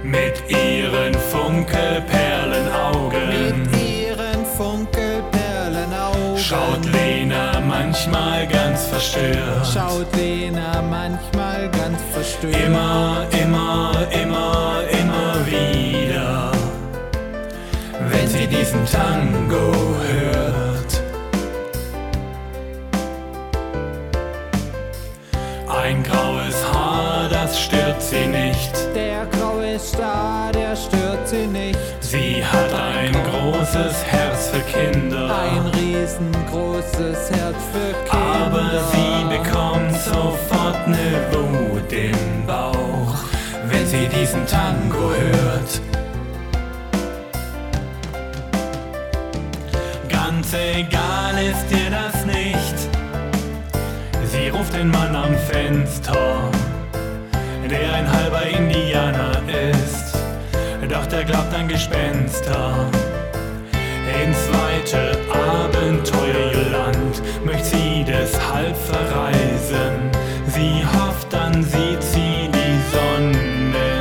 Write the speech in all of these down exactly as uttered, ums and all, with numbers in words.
Mit ihren Funkelperlenaugen. Mit ihren Funkelperlenaugen Schaut Lena manchmal ganz verstört. Schaut Lena manchmal ganz verstört. Immer, immer, immer, immer wieder, wenn sie diesen Tango hört. Ein graues Haar, das stört sie nicht. Der graue Star, der stört sie nicht. Sie hat ein großes Herz für Kinder. Ein riesengroßes Herz für Kinder. Aber sie bekommt sofort ne Wut im Bauch, wenn sie diesen Tango hört. Ganz egal ist ihr das nicht. Sie ruft den Mann am Fenster, der ein halber Indianer ist, doch der glaubt an Gespenster. Ins weite Abenteuerland möchte sie deshalb verreisen. Sie hofft, dann sieht sie die Sonne.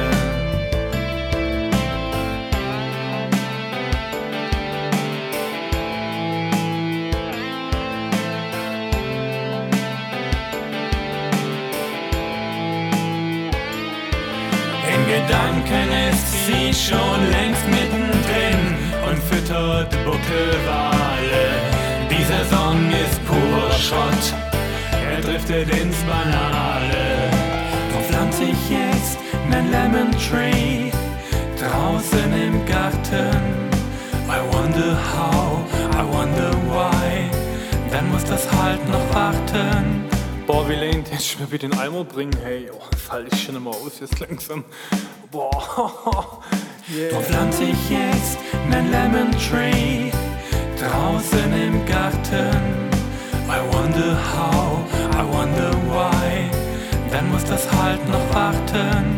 In Gedanken ist sie schon längst mittendrin und füttert Buckelwale. Dieser Song ist pur Schrott, er driftet ins Banale. Drum pflanz ich jetzt nen Lemon Tree draußen im Garten. I wonder how, I wonder why, dann muss das halt noch warten. Boah, wie lehnt ich mir bitte den Eimer bringen? Hey, oh, fall ich schon immer aus jetzt langsam. Boah, yeah. Drum pflanz ich jetzt nen Lemon Tree draußen im Garten. I wonder how, I wonder why, dann muss das halt noch warten.